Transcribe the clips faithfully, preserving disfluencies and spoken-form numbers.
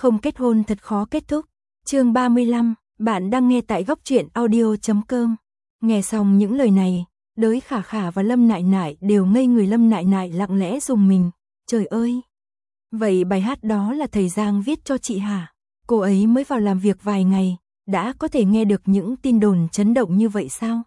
Không kết hôn thật khó kết thúc. Chương ba mươi lăm, bạn đang nghe tại góc truyện audio chấm com. Nghe xong những lời này, Đới Khả Khả và Lâm Nại Nại đều ngây người. Lâm Nại Nại lặng lẽ rùng mình. Trời ơi! Vậy bài hát đó là thầy Giang viết cho chị hả? Cô ấy mới vào làm việc vài ngày, đã có thể nghe được những tin đồn chấn động như vậy sao?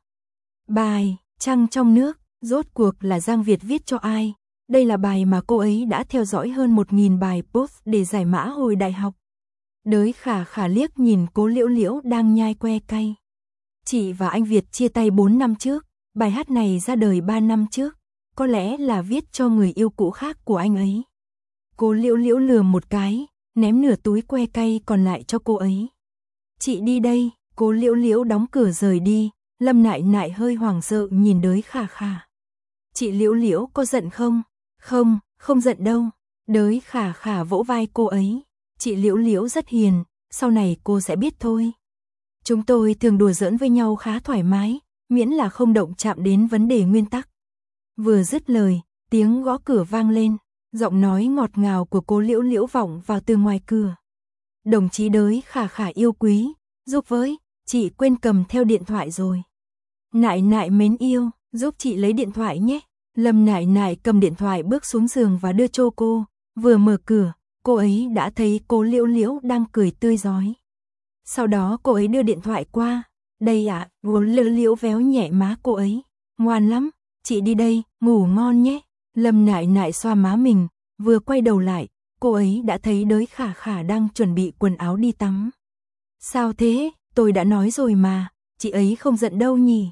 Bài Trăng trong nước, rốt cuộc là Giang Việt viết cho ai? Đây là bài mà cô ấy đã theo dõi hơn một nghìn bài post để giải mã hồi đại học. Đới Khả Khả liếc nhìn Cố Liễu Liễu đang nhai que cay. Chị và anh Việt chia tay bốn năm trước, bài hát này ra đời ba năm trước, có lẽ là viết cho người yêu cũ khác của anh ấy. Cố Liễu Liễu lườm một cái, ném nửa túi que cay còn lại cho cô ấy. Chị đi đây. Cố Liễu Liễu đóng cửa rời đi. Lâm Nại Nại hơi hoảng sợ nhìn Đới Khả Khả. Chị Liễu Liễu có giận không? Không, không giận đâu. Đới Khả Khả vỗ vai cô ấy. Chị Liễu Liễu rất hiền, sau này cô sẽ biết thôi. Chúng tôi thường đùa giỡn với nhau khá thoải mái, miễn là không động chạm đến vấn đề nguyên tắc. Vừa dứt lời, tiếng gõ cửa vang lên, giọng nói ngọt ngào của Cố Liễu Liễu vọng vào từ ngoài cửa. Đồng chí Đới Khả Khả yêu quý, giúp với, chị quên cầm theo điện thoại rồi. Nại Nại mến yêu, giúp chị lấy điện thoại nhé. Lâm Nại Nại cầm điện thoại bước xuống giường và đưa cho cô, vừa mở cửa, cô ấy đã thấy Cố Liễu Liễu đang cười tươi rói. Sau đó cô ấy đưa điện thoại qua, đây ạ, à, Cố Liễu Liễu véo nhẹ má cô ấy, ngoan lắm, chị đi đây, ngủ ngon nhé. Lâm Nại Nại xoa má mình, vừa quay đầu lại, cô ấy đã thấy Đới Khả Khả đang chuẩn bị quần áo đi tắm. Sao thế, tôi đã nói rồi mà, chị ấy không giận đâu nhỉ?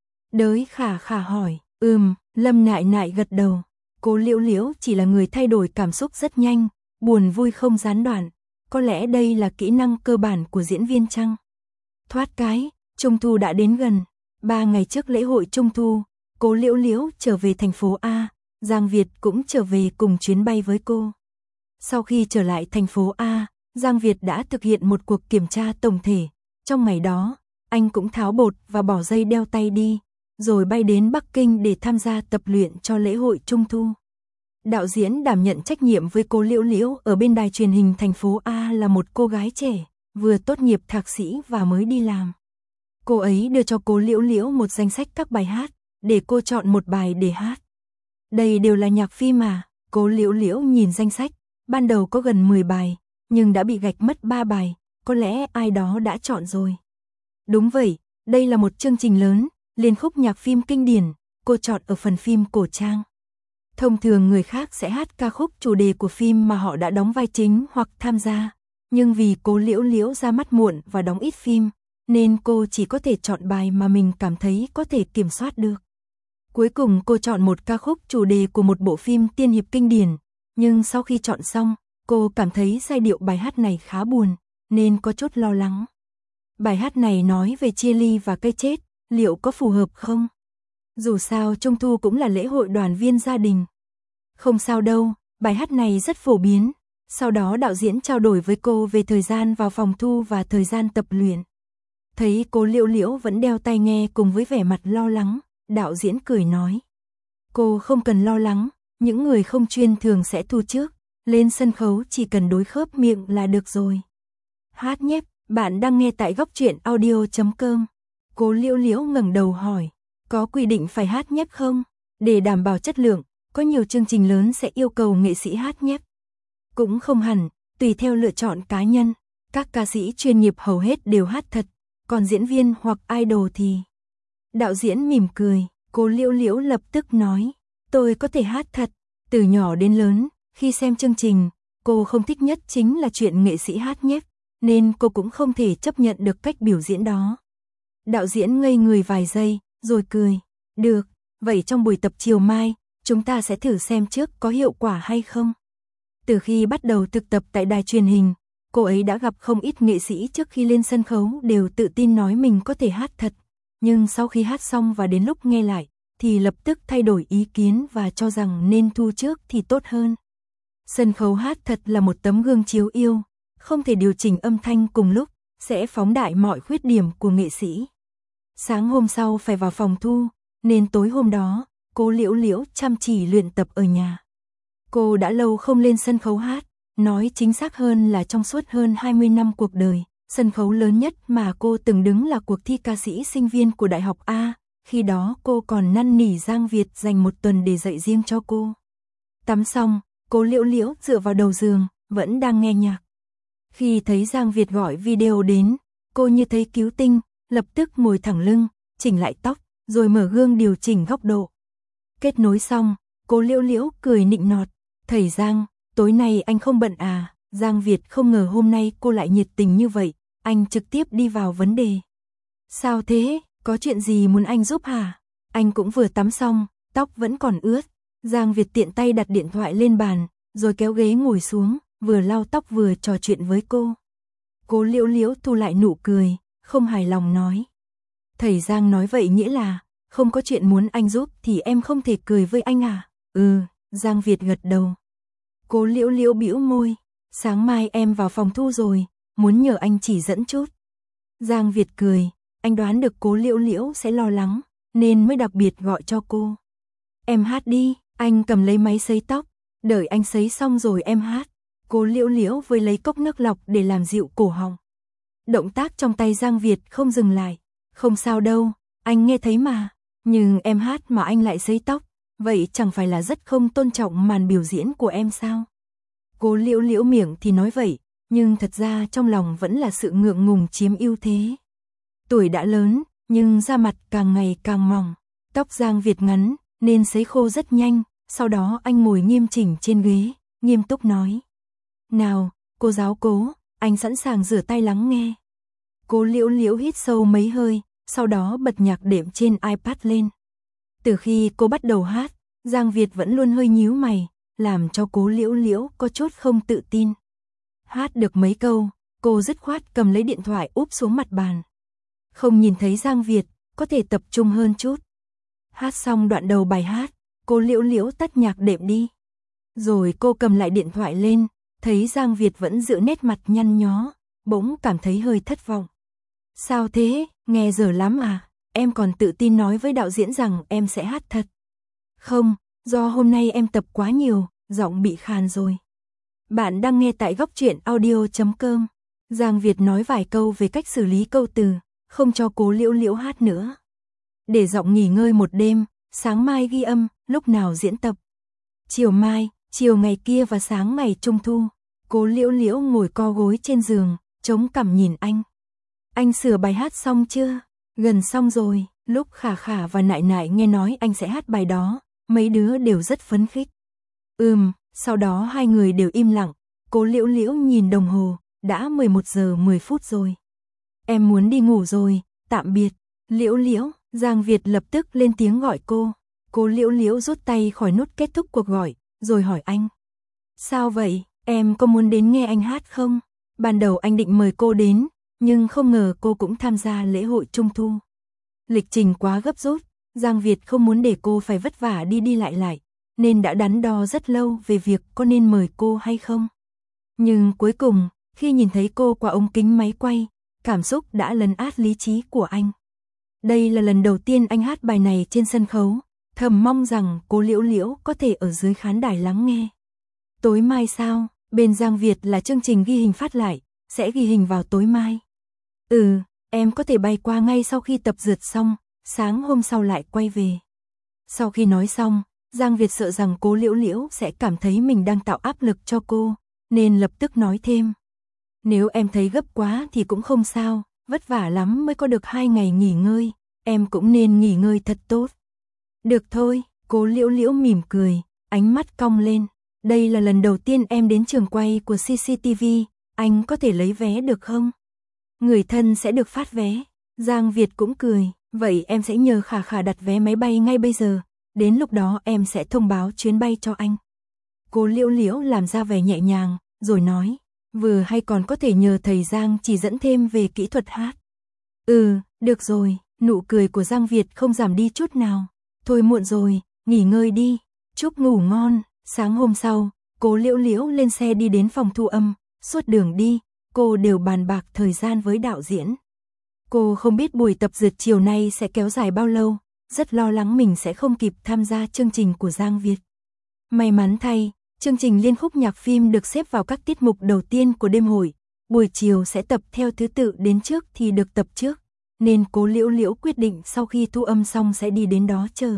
Đới Khả Khả hỏi, ừm, Lâm Nại Nại gật đầu. Cố Liễu Liễu chỉ là người thay đổi cảm xúc rất nhanh, buồn vui không gián đoạn. Có lẽ đây là kỹ năng cơ bản của diễn viên chăng? Thoát cái, Trung thu đã đến gần. Ba ngày trước lễ hội Trung thu, Cố Liễu Liễu trở về thành phố A, Giang Việt cũng trở về cùng chuyến bay với cô. Sau khi trở lại thành phố A, Giang Việt đã thực hiện một cuộc kiểm tra tổng thể. Trong ngày đó, anh cũng tháo bột và bỏ dây đeo tay đi, rồi bay đến Bắc Kinh để tham gia tập luyện cho lễ hội Trung thu. Đạo diễn đảm nhận trách nhiệm với Cố Liễu Liễu ở bên đài truyền hình thành phố A là một cô gái trẻ, vừa tốt nghiệp thạc sĩ và mới đi làm. Cô ấy đưa cho Cố Liễu Liễu một danh sách các bài hát, để cô chọn một bài để hát. Đây đều là nhạc phim mà. Cố Liễu Liễu nhìn danh sách, ban đầu có gần mười bài, nhưng đã bị gạch mất ba bài, có lẽ ai đó đã chọn rồi. Đúng vậy, đây là một chương trình lớn, liên khúc nhạc phim kinh điển, cô chọn ở phần phim cổ trang. Thông thường người khác sẽ hát ca khúc chủ đề của phim mà họ đã đóng vai chính hoặc tham gia, nhưng vì Cố Liễu Liễu ra mắt muộn và đóng ít phim, nên cô chỉ có thể chọn bài mà mình cảm thấy có thể kiểm soát được. Cuối cùng cô chọn một ca khúc chủ đề của một bộ phim tiên hiệp kinh điển, nhưng sau khi chọn xong, cô cảm thấy giai điệu bài hát này khá buồn, nên có chút lo lắng. Bài hát này nói về chia ly và cái chết, liệu có phù hợp không? Dù sao Trung thu cũng là lễ hội đoàn viên gia đình. Không sao đâu, bài hát này rất phổ biến. Sau đó đạo diễn trao đổi với cô về thời gian vào phòng thu và thời gian tập luyện. Thấy Cố Liễu Liễu vẫn đeo tai nghe cùng với vẻ mặt lo lắng, đạo diễn cười nói. Cô không cần lo lắng, những người không chuyên thường sẽ thu trước, lên sân khấu chỉ cần đối khớp miệng là được rồi. Hát nhép, bạn đang nghe tại góc truyện audio chấm com. Cố Liễu Liễu ngẩng đầu hỏi, có quy định phải hát nhép không? Để đảm bảo chất lượng, có nhiều chương trình lớn sẽ yêu cầu nghệ sĩ hát nhép. Cũng không hẳn, tùy theo lựa chọn cá nhân, các ca sĩ chuyên nghiệp hầu hết đều hát thật, còn diễn viên hoặc idol thì... Đạo diễn mỉm cười, Cố Liễu Liễu lập tức nói, tôi có thể hát thật. Từ nhỏ đến lớn, khi xem chương trình, cô không thích nhất chính là chuyện nghệ sĩ hát nhép, nên cô cũng không thể chấp nhận được cách biểu diễn đó. Đạo diễn ngây người vài giây, rồi cười, được, vậy trong buổi tập chiều mai, chúng ta sẽ thử xem trước có hiệu quả hay không. Từ khi bắt đầu thực tập tại đài truyền hình, cô ấy đã gặp không ít nghệ sĩ trước khi lên sân khấu đều tự tin nói mình có thể hát thật. Nhưng sau khi hát xong và đến lúc nghe lại, thì lập tức thay đổi ý kiến và cho rằng nên thu trước thì tốt hơn. Sân khấu hát thật là một tấm gương chiếu yêu, không thể điều chỉnh âm thanh cùng lúc, sẽ phóng đại mọi khuyết điểm của nghệ sĩ. Sáng hôm sau phải vào phòng thu, nên tối hôm đó, Cố Liễu Liễu chăm chỉ luyện tập ở nhà. Cô đã lâu không lên sân khấu hát, nói chính xác hơn là trong suốt hơn hai mươi năm cuộc đời, sân khấu lớn nhất mà cô từng đứng là cuộc thi ca sĩ sinh viên của Đại học A, khi đó cô còn năn nỉ Giang Việt dành một tuần để dạy riêng cho cô. Tắm xong, cô Liễu Liễu dựa vào đầu giường, vẫn đang nghe nhạc. Khi thấy Giang Việt gọi video đến, cô như thấy cứu tinh, lập tức ngồi thẳng lưng, chỉnh lại tóc, rồi mở gương điều chỉnh góc độ. Kết nối xong, cô Liễu Liễu cười nịnh nọt, "Thầy Giang, tối nay anh không bận à?" Giang Việt không ngờ hôm nay cô lại nhiệt tình như vậy, anh trực tiếp đi vào vấn đề. "Sao thế, có chuyện gì muốn anh giúp hả?" Anh cũng vừa tắm xong, tóc vẫn còn ướt. Giang Việt tiện tay đặt điện thoại lên bàn, rồi kéo ghế ngồi xuống, vừa lau tóc vừa trò chuyện với cô. Cô Liễu Liễu thu lại nụ cười, không hài lòng nói. "Thầy Giang nói vậy nghĩa là, không có chuyện muốn anh giúp thì em không thể cười với anh à?" "Ừ." Giang Việt gật đầu. Cô Liễu Liễu bĩu môi, "Sáng mai em vào phòng thu rồi, muốn nhờ anh chỉ dẫn chút." Giang Việt cười, anh đoán được cô Liễu Liễu sẽ lo lắng, nên mới đặc biệt gọi cho cô. "Em hát đi." Anh cầm lấy máy sấy tóc, "Đợi anh sấy xong rồi em hát." Cô Liễu Liễu với lấy cốc nước lọc để làm dịu cổ họng. Động tác trong tay Giang Việt không dừng lại. "Không sao đâu, anh nghe thấy mà. Nhưng em hát mà anh lại sấy tóc, vậy chẳng phải là rất không tôn trọng màn biểu diễn của em sao?" Cô Liễu Liễu miệng thì nói vậy, nhưng thật ra trong lòng vẫn là sự ngượng ngùng chiếm ưu thế. Tuổi đã lớn, nhưng da mặt càng ngày càng mỏng. Tóc Giang Việt ngắn, nên sấy khô rất nhanh, sau đó anh ngồi nghiêm chỉnh trên ghế, nghiêm túc nói. "Nào, cô giáo cố, anh sẵn sàng rửa tay lắng nghe." Cô Liễu Liễu hít sâu mấy hơi, sau đó bật nhạc đệm trên iPad lên. Từ khi cô bắt đầu hát, Giang Việt vẫn luôn hơi nhíu mày, làm cho cô Liễu Liễu có chút không tự tin. Hát được mấy câu, cô dứt khoát cầm lấy điện thoại úp xuống mặt bàn. Không nhìn thấy Giang Việt, có thể tập trung hơn chút. Hát xong đoạn đầu bài hát, cô Liễu Liễu tắt nhạc đệm đi. Rồi cô cầm lại điện thoại lên, thấy Giang Việt vẫn giữ nét mặt nhăn nhó, bỗng cảm thấy hơi thất vọng. "Sao thế, nghe dở lắm à, em còn tự tin nói với đạo diễn rằng em sẽ hát thật." "Không, do hôm nay em tập quá nhiều, giọng bị khàn rồi." Bạn đang nghe tại góc truyện audio chấm com. Giang Việt nói vài câu về cách xử lý câu từ, không cho cô Liễu Liễu hát nữa. Để giọng nghỉ ngơi một đêm, sáng mai ghi âm, lúc nào diễn tập. Chiều mai, chiều ngày kia và sáng ngày Trung thu, cô Liễu Liễu ngồi co gối trên giường, chống cằm nhìn anh. "Anh sửa bài hát xong chưa?" "Gần xong rồi." Lúc Khả Khả và Nại Nại nghe nói anh sẽ hát bài đó, mấy đứa đều rất phấn khích. Ừm, sau đó hai người đều im lặng, cô Liễu Liễu nhìn đồng hồ, đã mười một giờ mười phút rồi. "Em muốn đi ngủ rồi, tạm biệt." "Liễu Liễu." Giang Việt lập tức lên tiếng gọi cô. Cô Liễu Liễu rút tay khỏi nút kết thúc cuộc gọi, rồi hỏi anh. "Sao vậy, em có muốn đến nghe anh hát không?" Ban đầu anh định mời cô đến, nhưng không ngờ cô cũng tham gia lễ hội Trung thu. Lịch trình quá gấp rút, Giang Việt không muốn để cô phải vất vả đi đi lại lại, nên đã đắn đo rất lâu về việc có nên mời cô hay không. Nhưng cuối cùng, khi nhìn thấy cô qua ống kính máy quay, cảm xúc đã lấn át lý trí của anh. Đây là lần đầu tiên anh hát bài này trên sân khấu, thầm mong rằng cô Liễu Liễu có thể ở dưới khán đài lắng nghe. "Tối mai sao?" Bên Giang Việt là chương trình ghi hình phát lại, sẽ ghi hình vào tối mai. "Ừ, em có thể bay qua ngay sau khi tập dượt xong, sáng hôm sau lại quay về." Sau khi nói xong, Giang Việt sợ rằng cô Liễu Liễu sẽ cảm thấy mình đang tạo áp lực cho cô, nên lập tức nói thêm. "Nếu em thấy gấp quá thì cũng không sao, vất vả lắm mới có được hai ngày nghỉ ngơi, em cũng nên nghỉ ngơi thật tốt." "Được thôi." Cô Liễu Liễu mỉm cười, ánh mắt cong lên. "Đây là lần đầu tiên em đến trường quay của xê xê tê vê, anh có thể lấy vé được không?" "Người thân sẽ được phát vé." Giang Việt cũng cười, "Vậy em sẽ nhờ Khả Khả đặt vé máy bay ngay bây giờ, đến lúc đó em sẽ thông báo chuyến bay cho anh." Cô Liễu Liễu làm ra vẻ nhẹ nhàng, rồi nói, "Vừa hay còn có thể nhờ thầy Giang chỉ dẫn thêm về kỹ thuật hát." "Ừ, được rồi." Nụ cười của Giang Việt không giảm đi chút nào. "Thôi muộn rồi, nghỉ ngơi đi, chúc ngủ ngon." Sáng hôm sau, cô Liễu Liễu lên xe đi đến phòng thu âm, suốt đường đi, cô đều bàn bạc thời gian với đạo diễn. Cô không biết buổi tập dượt chiều nay sẽ kéo dài bao lâu, rất lo lắng mình sẽ không kịp tham gia chương trình của Giang Việt. May mắn thay, Chương trình liên khúc nhạc phim được xếp vào các tiết mục đầu tiên của đêm hội, buổi chiều sẽ tập theo thứ tự đến trước thì được tập trước, nên Cố Liễu Liễu quyết định sau khi thu âm xong sẽ đi đến đó chờ.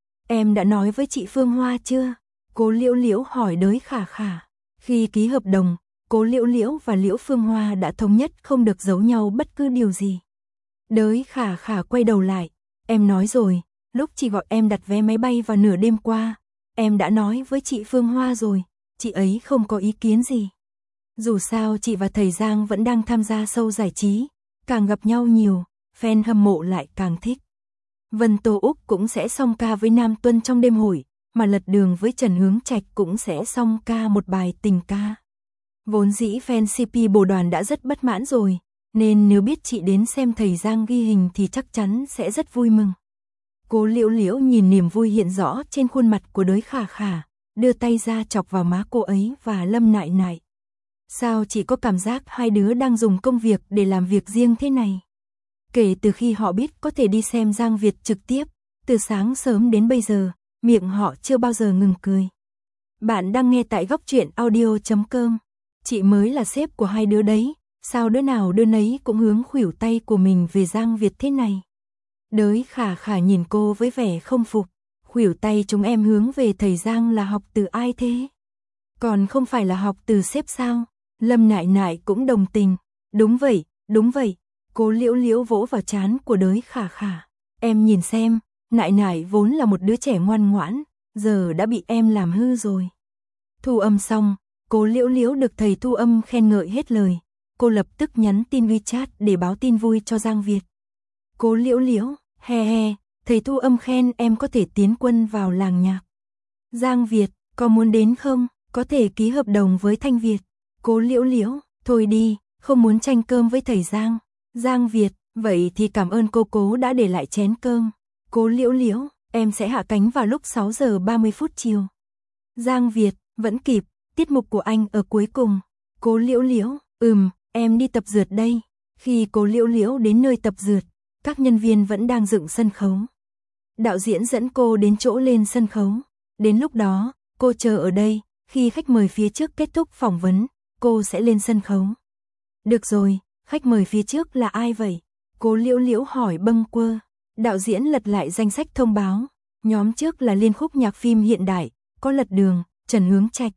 Em đã nói với chị Phương Hoa chưa? Cố Liễu Liễu hỏi Đới Khả Khả. Khi ký hợp đồng, Cố Liễu Liễu và Liễu Phương Hoa đã thống nhất không được giấu nhau bất cứ điều gì. Đới Khả Khả quay đầu lại, em nói rồi, lúc chị gọi em đặt vé máy bay vào nửa đêm qua, em đã nói với chị Phương Hoa rồi, chị ấy không có ý kiến gì. Dù sao chị và thầy Giang vẫn đang tham gia show giải trí, càng gặp nhau nhiều, fan hâm mộ lại càng thích. Vân Tô Úc cũng sẽ song ca với Nam Tuân trong đêm hội, mà Lật Đường với Trần Hướng Trạch cũng sẽ song ca một bài tình ca. Vốn dĩ fan xê pê Bồ Đoàn đã rất bất mãn rồi, nên nếu biết chị đến xem thầy Giang ghi hình thì chắc chắn sẽ rất vui mừng. Cố Liễu Liễu nhìn niềm vui hiện rõ trên khuôn mặt của Đới Khả Khả, đưa tay ra chọc vào má cô ấy và Lâm Nại Nại. Sao chị có cảm giác hai đứa đang dùng công việc để làm việc riêng thế này? Kể từ khi họ biết có thể đi xem Giang Việt trực tiếp, từ sáng sớm đến bây giờ, miệng họ chưa bao giờ ngừng cười. Bạn đang nghe tại góc truyện audio chấm com. Chị mới là sếp của hai đứa đấy, sao đứa nào đứa nấy cũng hướng khuỷu tay của mình về Giang Việt thế này? Đới Khả Khả nhìn cô với vẻ không phục, khuỷu tay chúng em hướng về thầy Giang là học từ ai thế? Còn không phải là học từ sếp sao? Lâm Nại Nại cũng đồng tình, đúng vậy, đúng vậy. Cố Liễu Liễu vỗ vào trán của Đới Khả Khả. Em nhìn xem, Nại Nại vốn là một đứa trẻ ngoan ngoãn, giờ đã bị em làm hư rồi. Thu âm xong, Cố Liễu Liễu được thầy thu âm khen ngợi hết lời. Cô lập tức nhắn tin WeChat để báo tin vui cho Giang Việt. Cố Liễu Liễu, he he, thầy thu âm khen em có thể tiến quân vào làng nhạc. Giang Việt, có muốn đến không? Có thể ký hợp đồng với Thanh Việt. Cố Liễu Liễu, thôi đi, không muốn tranh cơm với thầy Giang. Giang Việt, vậy thì cảm ơn cô Cố đã để lại chén cơm. Cố Liễu Liễu, em sẽ hạ cánh vào lúc sáu giờ ba mươi phút chiều. Giang Việt, vẫn kịp, tiết mục của anh ở cuối cùng. Cố Liễu Liễu, ừm, em đi tập dượt đây. Khi Cố Liễu Liễu đến nơi tập dượt, các nhân viên vẫn đang dựng sân khấu. Đạo diễn dẫn cô đến chỗ lên sân khấu. Đến lúc đó, cô chờ ở đây, khi khách mời phía trước kết thúc phỏng vấn, cô sẽ lên sân khấu. Được rồi, khách mời phía trước là ai vậy? Cố Liễu Liễu hỏi bâng quơ. Đạo diễn lật lại danh sách thông báo. Nhóm trước là liên khúc nhạc phim hiện đại, có Lật Đường, Trần Hướng Trạch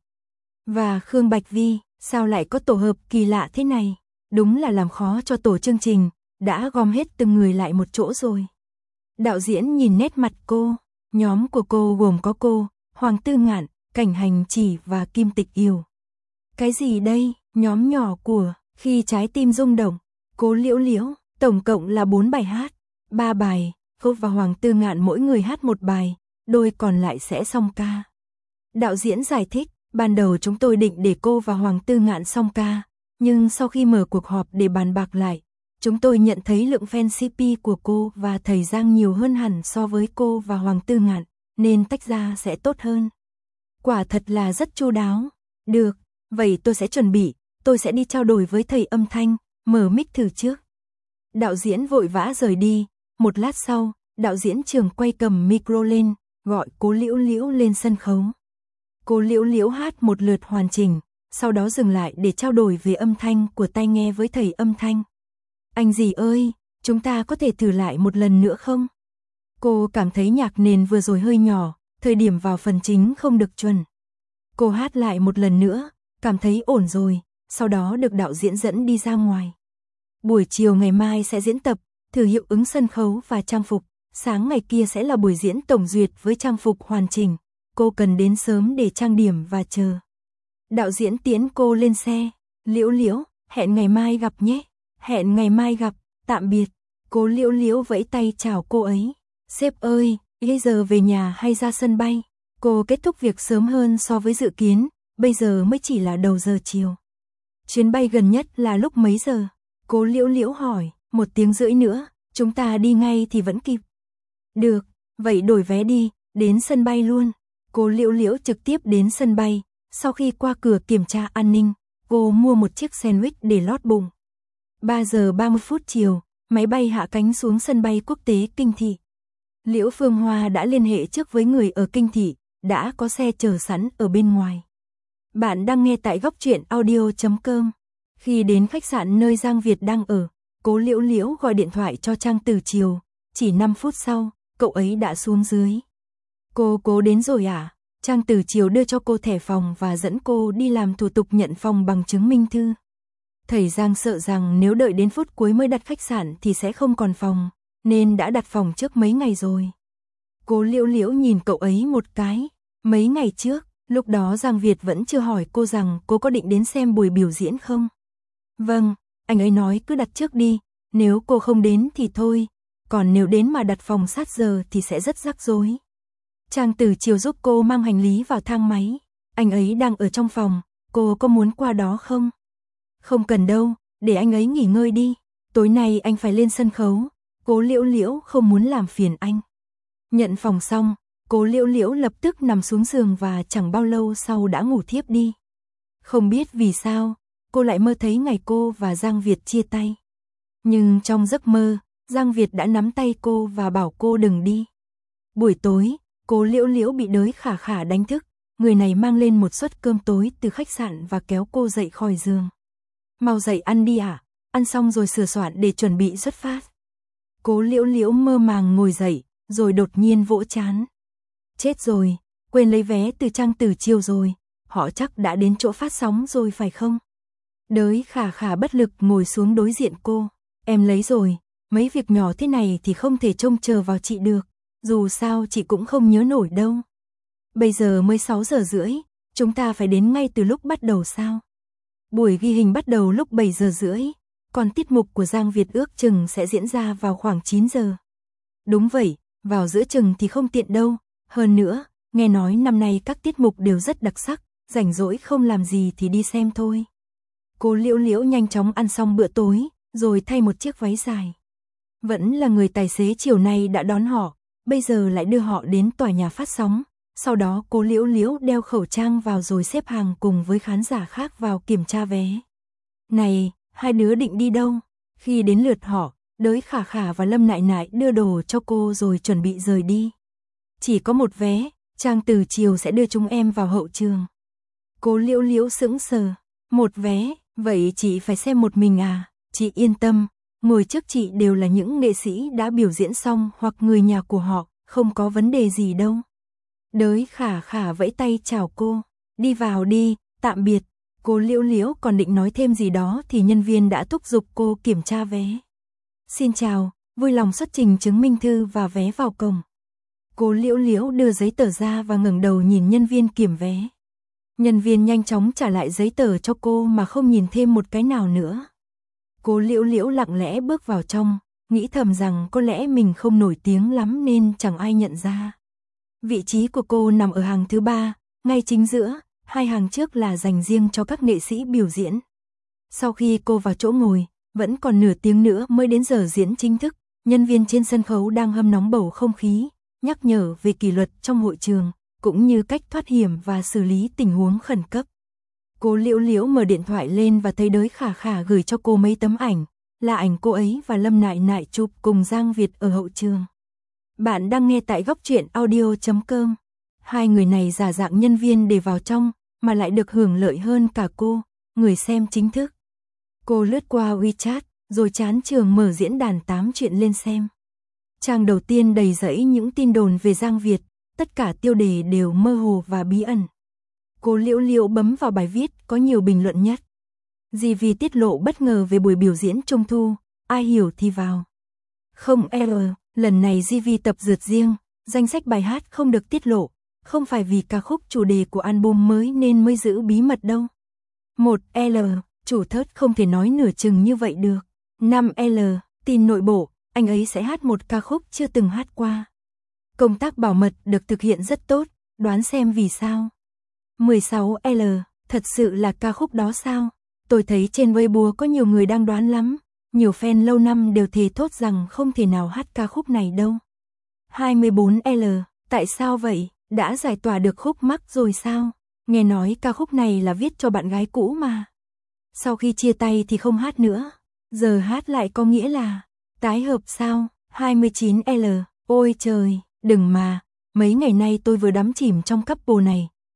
và Khương Bạch Vi. Sao lại có tổ hợp kỳ lạ thế này? Đúng là làm khó cho tổ chương trình, đã gom hết từng người lại một chỗ rồi. Đạo diễn nhìn nét mặt cô. Nhóm của cô gồm có cô, Hoàng Tư Ngạn, Cảnh Hành Chỉ và Kim Tịch Yêu. Cái gì đây? Nhóm nhỏ của Khi Trái Tim Rung Động, Cố Liễu Liễu, tổng cộng là bốn bài hát, ba bài, cô và Hoàng Tư Ngạn mỗi người hát một bài, đôi còn lại sẽ song ca. Đạo diễn giải thích, ban đầu chúng tôi định để cô và Hoàng Tư Ngạn song ca, nhưng sau khi mở cuộc họp để bàn bạc lại, chúng tôi nhận thấy lượng fan xê pê của cô và thầy Giang nhiều hơn hẳn so với cô và Hoàng Tư Ngạn, nên tách ra sẽ tốt hơn. Quả thật là rất chu đáo. Được, vậy tôi sẽ chuẩn bị, tôi sẽ đi trao đổi với thầy âm thanh, mở mic thử trước. Đạo diễn vội vã rời đi, một lát sau, đạo diễn trường quay cầm micro lên, gọi Cố Liễu Liễu lên sân khấu. Cố Liễu Liễu hát một lượt hoàn chỉnh, sau đó dừng lại để trao đổi về âm thanh của tai nghe với thầy âm thanh. Anh dì ơi, chúng ta có thể thử lại một lần nữa không? Cô cảm thấy nhạc nền vừa rồi hơi nhỏ, thời điểm vào phần chính không được chuẩn. Cô hát lại một lần nữa, cảm thấy ổn rồi, sau đó được đạo diễn dẫn đi ra ngoài. Buổi chiều ngày mai sẽ diễn tập, thử hiệu ứng sân khấu và trang phục, sáng ngày kia sẽ là buổi diễn tổng duyệt với trang phục hoàn chỉnh. Cô cần đến sớm để trang điểm và chờ. Đạo diễn tiễn cô lên xe. Liễu Liễu, hẹn ngày mai gặp nhé. Hẹn ngày mai gặp, tạm biệt. Cố Liễu Liễu vẫy tay chào cô ấy. Sếp ơi, bây giờ về nhà hay ra sân bay? Cô kết thúc việc sớm hơn so với dự kiến, bây giờ mới chỉ là đầu giờ chiều. Chuyến bay gần nhất là lúc mấy giờ? Cố Liễu Liễu hỏi, một tiếng rưỡi nữa, chúng ta đi ngay thì vẫn kịp. Được, vậy đổi vé đi, đến sân bay luôn. Cố Liễu Liễu trực tiếp đến sân bay, sau khi qua cửa kiểm tra an ninh, cô mua một chiếc sandwich để lót bụng. ba giờ ba mươi phút chiều, máy bay hạ cánh xuống sân bay quốc tế Kinh Thị. Liễu Phương Hoa đã liên hệ trước với người ở Kinh Thị, đã có xe chờ sẵn ở bên ngoài. Bạn đang nghe tại góc truyện audio chấm com. Khi đến khách sạn nơi Giang Việt đang ở, Cố Liễu Liễu gọi điện thoại cho Trang Tử Triều, chỉ năm phút sau, cậu ấy đã xuống dưới. Cô Cố đến rồi à? Trang Tử Triều đưa cho cô thẻ phòng và dẫn cô đi làm thủ tục nhận phòng bằng chứng minh thư. Thầy Giang sợ rằng nếu đợi đến phút cuối mới đặt khách sạn thì sẽ không còn phòng, nên đã đặt phòng trước mấy ngày rồi. Cố Liễu Liễu nhìn cậu ấy một cái, mấy ngày trước, lúc đó Giang Việt vẫn chưa hỏi cô rằng cô có định đến xem buổi biểu diễn không. Vâng, anh ấy nói cứ đặt trước đi, nếu cô không đến thì thôi, còn nếu đến mà đặt phòng sát giờ thì sẽ rất rắc rối. Trang Tử Triều giúp cô mang hành lý vào thang máy, anh ấy đang ở trong phòng, cô có muốn qua đó không? Không cần đâu, để anh ấy nghỉ ngơi đi, tối nay anh phải lên sân khấu, Cố Liễu Liễu không muốn làm phiền anh. Nhận phòng xong, Cố Liễu Liễu lập tức nằm xuống giường và chẳng bao lâu sau đã ngủ thiếp đi. Không biết vì sao, cô lại mơ thấy ngày cô và Giang Việt chia tay. Nhưng trong giấc mơ, Giang Việt đã nắm tay cô và bảo cô đừng đi. Buổi tối, Cố Liễu Liễu bị Đới Khả Khả đánh thức, người này mang lên một suất cơm tối từ khách sạn và kéo cô dậy khỏi giường. Mau dậy ăn đi à, ăn xong rồi sửa soạn để chuẩn bị xuất phát. Cố Liễu Liễu mơ màng ngồi dậy, rồi đột nhiên vỗ trán. Chết rồi, quên lấy vé từ Trang Tử Triều rồi, họ chắc đã đến chỗ phát sóng rồi phải không? Đới Khả Khả bất lực ngồi xuống đối diện cô. Em lấy rồi, mấy việc nhỏ thế này thì không thể trông chờ vào chị được, dù sao chị cũng không nhớ nổi đâu. Bây giờ mới sáu giờ rưỡi, chúng ta phải đến ngay từ lúc bắt đầu sao? Buổi ghi hình bắt đầu lúc bảy giờ rưỡi, còn tiết mục của Giang Việt ước chừng sẽ diễn ra vào khoảng chín giờ. Đúng vậy, vào giữa chừng thì không tiện đâu, hơn nữa, nghe nói năm nay các tiết mục đều rất đặc sắc, rảnh rỗi không làm gì thì đi xem thôi. Cố Liễu Liễu nhanh chóng ăn xong bữa tối, rồi thay một chiếc váy dài. Vẫn là người tài xế chiều nay đã đón họ, bây giờ lại đưa họ đến tòa nhà phát sóng. Sau đó Cố Liễu Liễu đeo khẩu trang vào rồi xếp hàng cùng với khán giả khác vào kiểm tra vé. Này, hai đứa định đi đâu? Khi đến lượt họ, Đới Khả Khả và Lâm Nại Nại đưa đồ cho cô rồi chuẩn bị rời đi. Chỉ có một vé, Trang Tử Triều sẽ đưa chúng em vào hậu trường. Cố Liễu Liễu sững sờ, một vé, vậy chị phải xem một mình à? Chị yên tâm, ngồi trước chị đều là những nghệ sĩ đã biểu diễn xong hoặc người nhà của họ, không có vấn đề gì đâu. Đới Khả Khả vẫy tay chào cô, đi vào đi, tạm biệt. Cố Liễu Liễu còn định nói thêm gì đó thì nhân viên đã thúc giục cô kiểm tra vé. Xin chào, vui lòng xuất trình chứng minh thư và vé vào cổng. Cố Liễu Liễu đưa giấy tờ ra và ngẩng đầu nhìn nhân viên kiểm vé. Nhân viên nhanh chóng trả lại giấy tờ cho cô mà không nhìn thêm một cái nào nữa. Cố Liễu Liễu lặng lẽ bước vào trong, nghĩ thầm rằng có lẽ mình không nổi tiếng lắm nên chẳng ai nhận ra. Vị trí của cô nằm ở hàng thứ ba, ngay chính giữa, hai hàng trước là dành riêng cho các nghệ sĩ biểu diễn. Sau khi cô vào chỗ ngồi, vẫn còn nửa tiếng nữa mới đến giờ diễn chính thức, nhân viên trên sân khấu đang hâm nóng bầu không khí, nhắc nhở về kỷ luật trong hội trường, cũng như cách thoát hiểm và xử lý tình huống khẩn cấp. Cố Liễu Liễu mở điện thoại lên và thấy Đới Khả Khả gửi cho cô mấy tấm ảnh, là ảnh cô ấy và Lâm Nại Nại chụp cùng Giang Việt ở hậu trường. Bạn đang nghe tại góc truyện audio chấm com. Hai người này giả dạng nhân viên để vào trong, mà lại được hưởng lợi hơn cả cô, người xem chính thức. Cô lướt qua WeChat, rồi chán trường mở diễn đàn tám chuyện lên xem. Trang đầu tiên đầy rẫy những tin đồn về Giang Việt, tất cả tiêu đề đều mơ hồ và bí ẩn. Cố Liễu Liễu bấm vào bài viết có nhiều bình luận nhất. Gi Vi tiết lộ bất ngờ về buổi biểu diễn Trung thu, ai hiểu thì vào. Không error, lần này Gi Vi tập dượt riêng, danh sách bài hát không được tiết lộ, không phải vì ca khúc chủ đề của album mới nên mới giữ bí mật đâu. một L, chủ thớt không thể nói nửa chừng như vậy được. năm L, tin nội bộ, anh ấy sẽ hát một ca khúc chưa từng hát qua. Công tác bảo mật được thực hiện rất tốt, đoán xem vì sao. mười sáu L, thật sự là ca khúc đó sao? Tôi thấy trên Weibo có nhiều người đang đoán lắm, nhiều fan lâu năm đều thề thốt rằng không thể nào hát ca khúc này đâu. hai mươi bốn L, tại sao vậy? Đã giải tỏa được khúc mắc rồi sao? Nghe nói ca khúc này là viết cho bạn gái cũ mà. Sau khi chia tay thì không hát nữa, giờ hát lại có nghĩa là tái hợp sao? hai mươi chín L, ôi trời, đừng mà, mấy ngày nay tôi vừa đắm chìm trong couple này,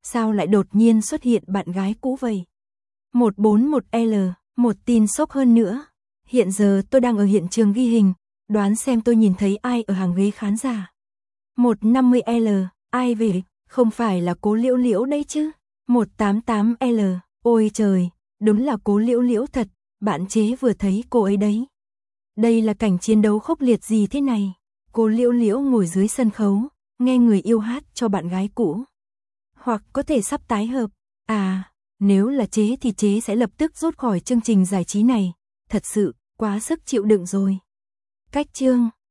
sao lại đột nhiên xuất hiện bạn gái cũ vậy? một bốn một L, một tin sốc hơn nữa. Hiện giờ tôi đang ở hiện trường ghi hình, đoán xem tôi nhìn thấy ai ở hàng ghế khán giả. một năm mươi L, ai về? Không phải là Cố Liễu Liễu đấy chứ? một tám tám L, ôi trời, đúng là Cố Liễu Liễu thật, bạn chế vừa thấy cô ấy đấy. Đây là cảnh chiến đấu khốc liệt gì thế này? Cố Liễu Liễu ngồi dưới sân khấu, nghe người yêu hát cho bạn gái cũ. Hoặc có thể sắp tái hợp. À, nếu là chế thì chế sẽ lập tức rút khỏi chương trình giải trí này. Thật sự, quá sức chịu đựng rồi. Cách chương